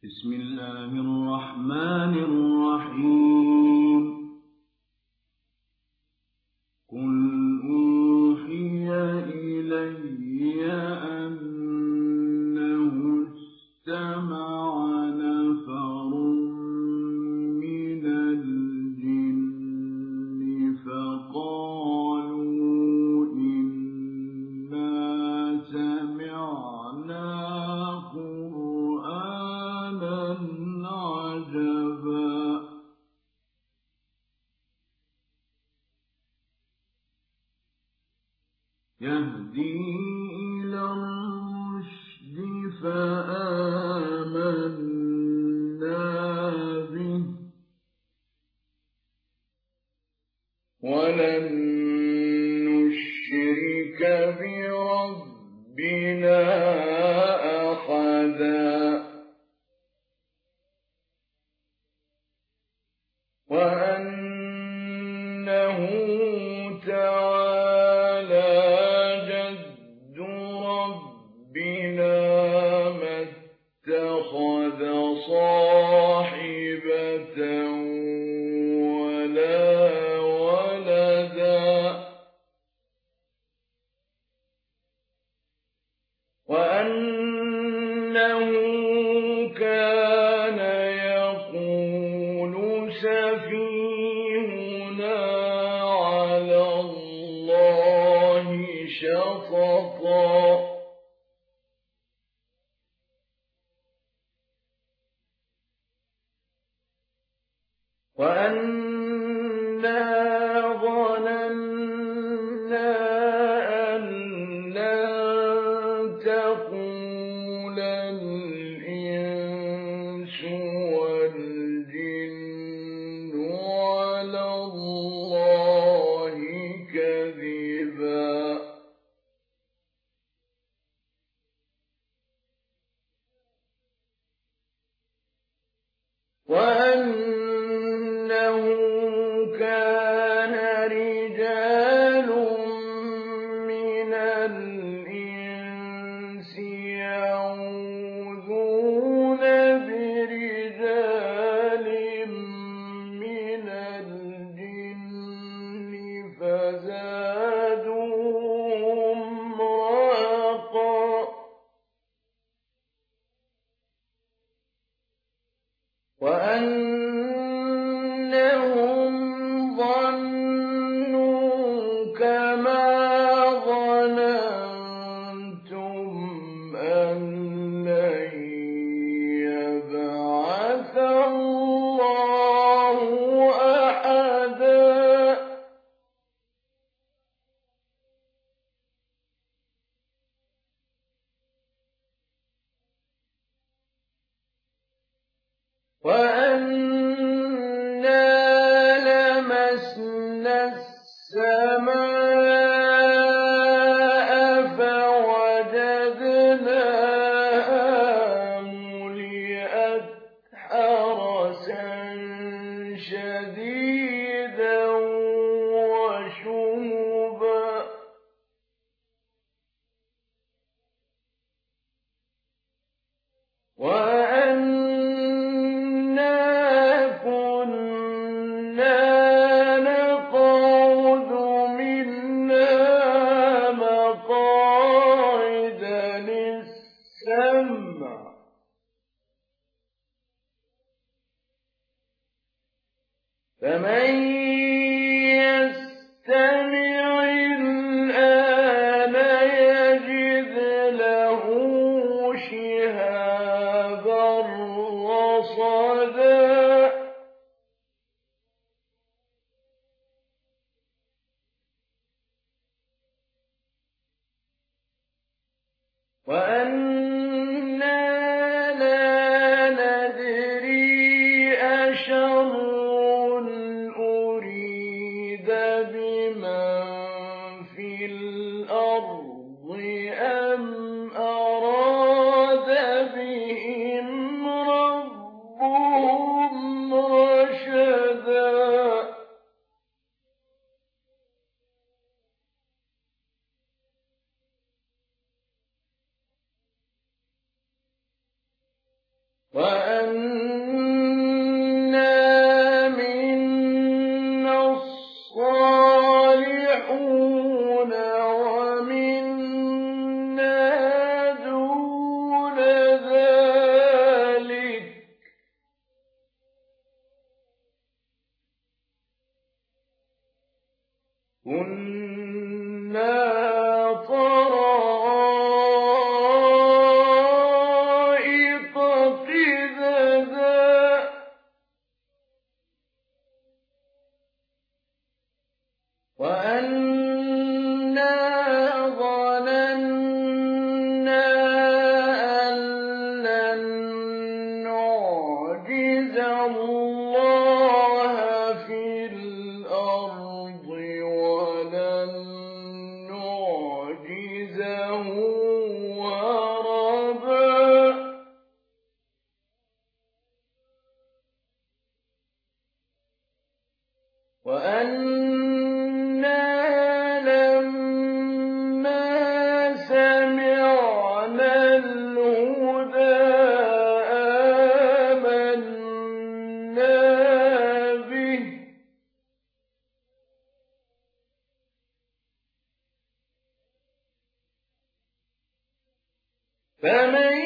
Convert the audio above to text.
بسم الله الرحمن الرحيم. قل أوحي إلي أنه استمع نفر من الجن فقالوا إنا سمعنا قرآنا عجبا يهدي إلى الرشد فآمنا به ولن نشرك بربنا أحدا وأنه تعالى جد ربنا ما اتخذ صاحبة ولا ولدا وأنه كان يقول سفيهنا على الله شططا وأنا ظننا أن لن تقول الإنس والجن على الله كذبا وأنه كان رجال من الإنس يعوذون برجال من الجن فزادوهم رهقا وأنهم ظنوا كما ظننتم أن لن يبعث الله أحدا وأنا لمسنا السماء فوجدناها ملئت حرسا شديدا وشهبا وأنا كنا نقعد منها مقاعد للسمع فمن يستمع الآن يجد له شهابا رصدا وأنا لا ندري أشر أريد بمن في الأرض أم أراد بهم ربهم رشدا وَأَنَّا مِنَّا الصَّالِحُونَ وَمِنَّا دُونَ ذَٰلِكَ ۖ كُنَّا طَرَائِقَ قِدَدًا وَأَنَّا ظَنَنَّا أَن لَّن نُّعْجِزَ اللَّهَ فِي الْأَرْضِ وَلَن نُّعْجِزَهُ هَرَبًا وَأَنَّا لَمَّا سَمِعْنَا الْهُدَىٰ آمَنَّا بِهِ ۖ فَمَن